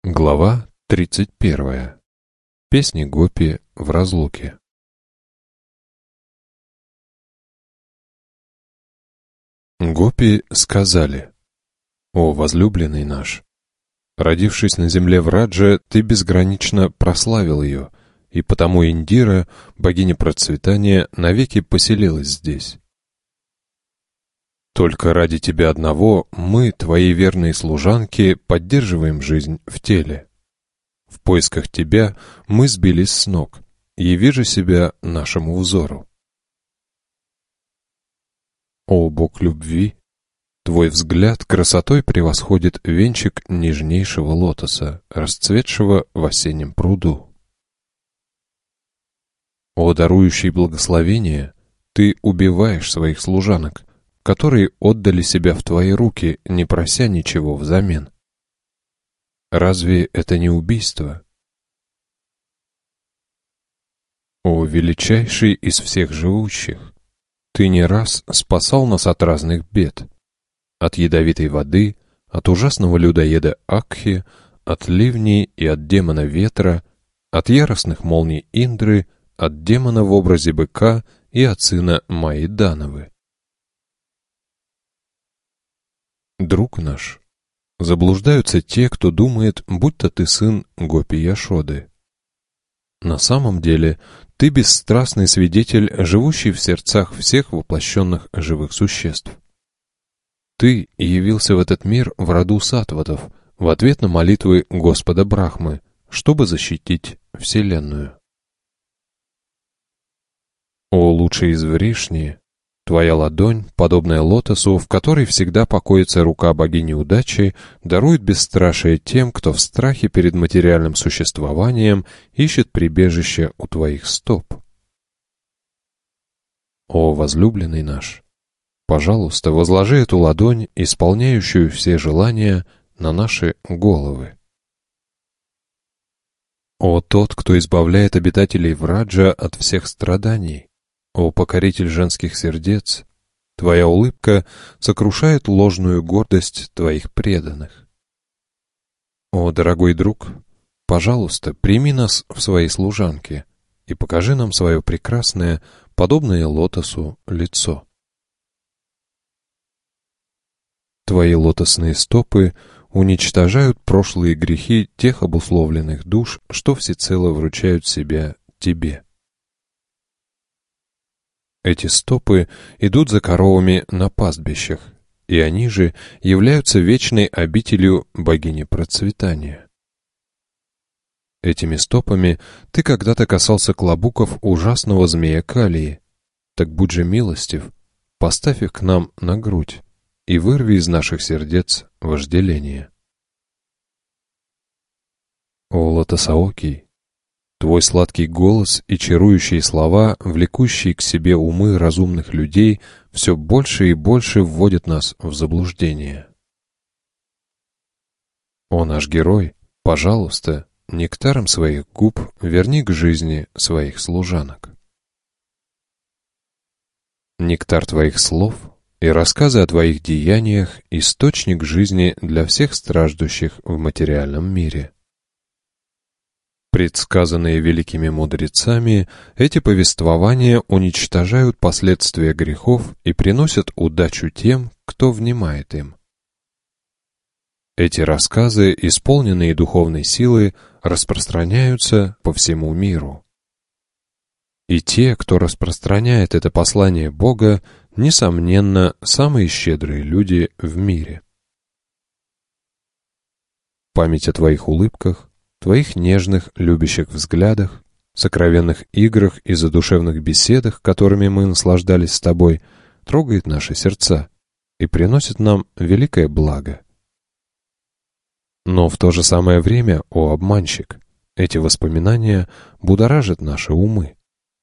Глава 31. Песни Гопи в разлуке. Гопи сказали: «О, возлюбленный наш! Родившись на земле в Радже, ты безгранично прославил ее, и потому Индира, богиня процветания, навеки поселилась здесь. Только ради тебя одного мы, твои верные служанки, поддерживаем жизнь в теле. В поисках тебя мы сбились с ног, яви же себя нашему взору. О, Бог любви! Твой взгляд красотой превосходит венчик нежнейшего лотоса, расцветшего в осеннем пруду. О, дарующий благословение, ты убиваешь своих служанок, которые отдали себя в твои руки, не прося ничего взамен. Разве это не убийство? О, величайший из всех живущих! Ты не раз спасал нас от разных бед, от ядовитой воды, от ужасного людоеда Акхи, от ливней и от демона ветра, от яростных молний Индры, от демона в образе быка и от сына Майи Дановы. Друг наш, заблуждаются те, кто думает, будто ты сын Гопи Яшоды. На самом деле, ты бесстрастный свидетель, живущий в сердцах всех воплощенных живых существ. Ты явился в этот мир в роду саттватов, в ответ на молитвы Господа Брахмы, чтобы защитить Вселенную. О, лучший из Вришни! Твоя ладонь, подобная лотосу, в которой всегда покоится рука богини удачи, дарует бесстрашие тем, кто в страхе перед материальным существованием ищет прибежище у твоих стоп. О, возлюбленный наш! Пожалуйста, возложи эту ладонь, исполняющую все желания, на наши головы. О, тот, кто избавляет обитателей Враджа от всех страданий! О, покоритель женских сердец! Твоя улыбка сокрушает ложную гордость твоих преданных. О, дорогой друг, пожалуйста, прими нас в свои служанки и покажи нам свое прекрасное, подобное лотосу, лицо. Твои лотосные стопы уничтожают прошлые грехи тех обусловленных душ, что всецело вручают себя тебе. Эти стопы идут за коровами на пастбищах, и они же являются вечной обителью богини процветания. Этими стопами ты когда-то касался клобуков ужасного змея Калии. Так будь же милостив, поставь их к нам на грудь и вырви из наших сердец вожделение. О, Лотосаокий! Твой сладкий голос и чарующие слова, влекущие к себе умы разумных людей, все больше и больше вводят нас в заблуждение. О, наш герой, пожалуйста, нектаром своих губ верни к жизни своих служанок. Нектар твоих слов и рассказы о твоих деяниях — источник жизни для всех страждущих в материальном мире. Предсказанные великими мудрецами, эти повествования уничтожают последствия грехов и приносят удачу тем, кто внимает им. Эти рассказы, исполненные духовной силы, распространяются по всему миру. И те, кто распространяет это послание Бога, несомненно, самые щедрые люди в мире. Память о твоих улыбках, твоих нежных, любящих взглядах, сокровенных играх и задушевных беседах, которыми мы наслаждались с тобой, трогает наши сердца и приносит нам великое благо. Но в то же самое время, о обманщик, эти воспоминания будоражат наши умы.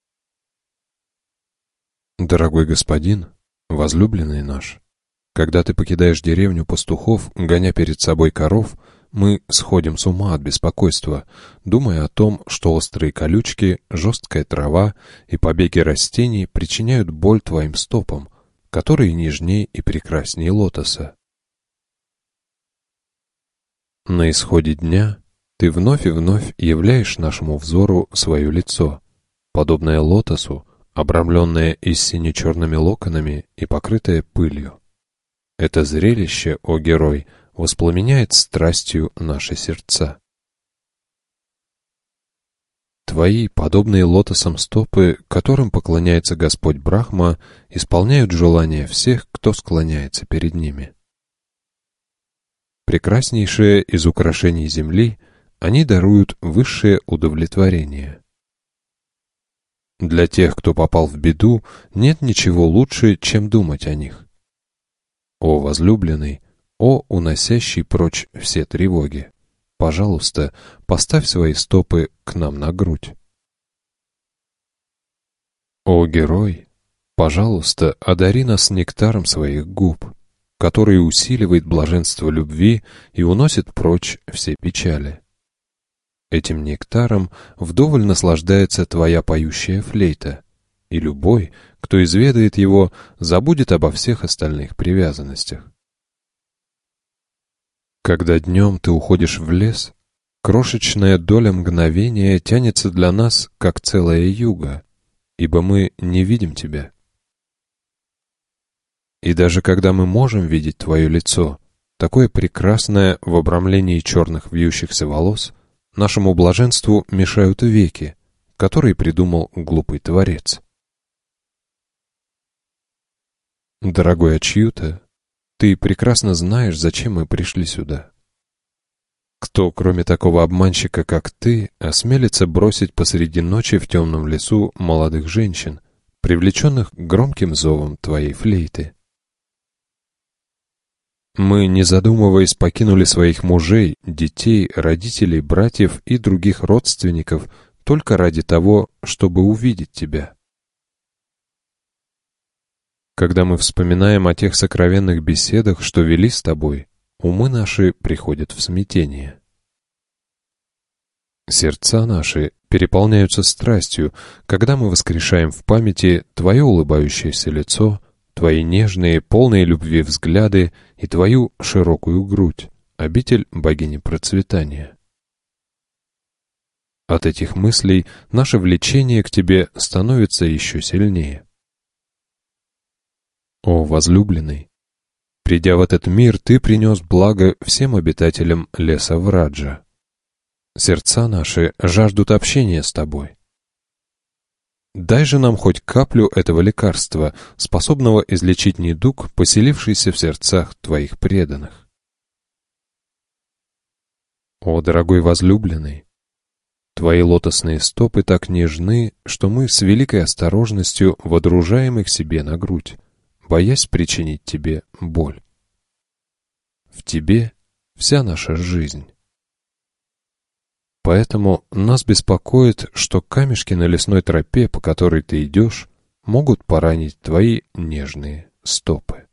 Дорогой господин, возлюбленный наш, когда ты покидаешь деревню пастухов, гоня перед собой коров, мы сходим с ума от беспокойства, думая о том, что острые колючки, жесткая трава и побеги растений причиняют боль твоим стопам, которые нежней и прекрасней лотоса. На исходе дня ты вновь и вновь являешь нашему взору свое лицо, подобное лотосу, обрамленное истине черными локонами и покрытое пылью. Это зрелище, о герой, воспламеняет страстью наши сердца. Твои, подобные лотосам стопы, которым поклоняется Господь Брахма, исполняют желания всех, кто склоняется перед ними. Прекраснейшее из украшений земли, они даруют высшее удовлетворение. Для тех, кто попал в беду, нет ничего лучше, чем думать о них. О возлюбленный, о уносящий прочь все тревоги! Пожалуйста, поставь свои стопы к нам на грудь. О герой, пожалуйста, одари нас нектаром своих губ, который усиливает блаженство любви и уносит прочь все печали. Этим нектаром вдоволь наслаждается твоя поющая флейта, и любой, кто изведает его, забудет обо всех остальных привязанностях. Когда днем ты уходишь в лес, крошечная доля мгновения тянется для нас, как целая юга, ибо мы не видим тебя. И даже когда мы можем видеть твое лицо, такое прекрасное в обрамлении черных вьющихся волос, нашему блаженству мешают веки, которые придумал глупый творец. Дорогой Ачьюта, ты прекрасно знаешь, зачем мы пришли сюда. Кто, кроме такого обманщика, как ты, осмелится бросить посреди ночи в темном лесу молодых женщин, привлеченных громким зовом твоей флейты? Мы, не задумываясь, покинули своих мужей, детей, родителей, братьев и других родственников только ради того, чтобы увидеть тебя. Когда мы вспоминаем о тех сокровенных беседах, что вели с тобой, умы наши приходят в смятение. Сердца наши переполняются страстью, когда мы воскрешаем в памяти твое улыбающееся лицо, твои нежные, полные любви взгляды и твою широкую грудь, обитель богини процветания. От этих мыслей наше влечение к тебе становится еще сильнее. О, возлюбленный! Придя в этот мир, ты принес благо всем обитателям леса Враджа. Сердца наши жаждут общения с тобой. Дай же нам хоть каплю этого лекарства, способного излечить недуг, поселившийся в сердцах твоих преданных. О, дорогой возлюбленный! Твои лотосные стопы так нежны, что мы с великой осторожностью водружаем их себе на грудь, боясь причинить тебе боль. В тебе вся наша жизнь. Поэтому нас беспокоит, что камешки на лесной тропе, по которой ты идешь, могут поранить твои нежные стопы.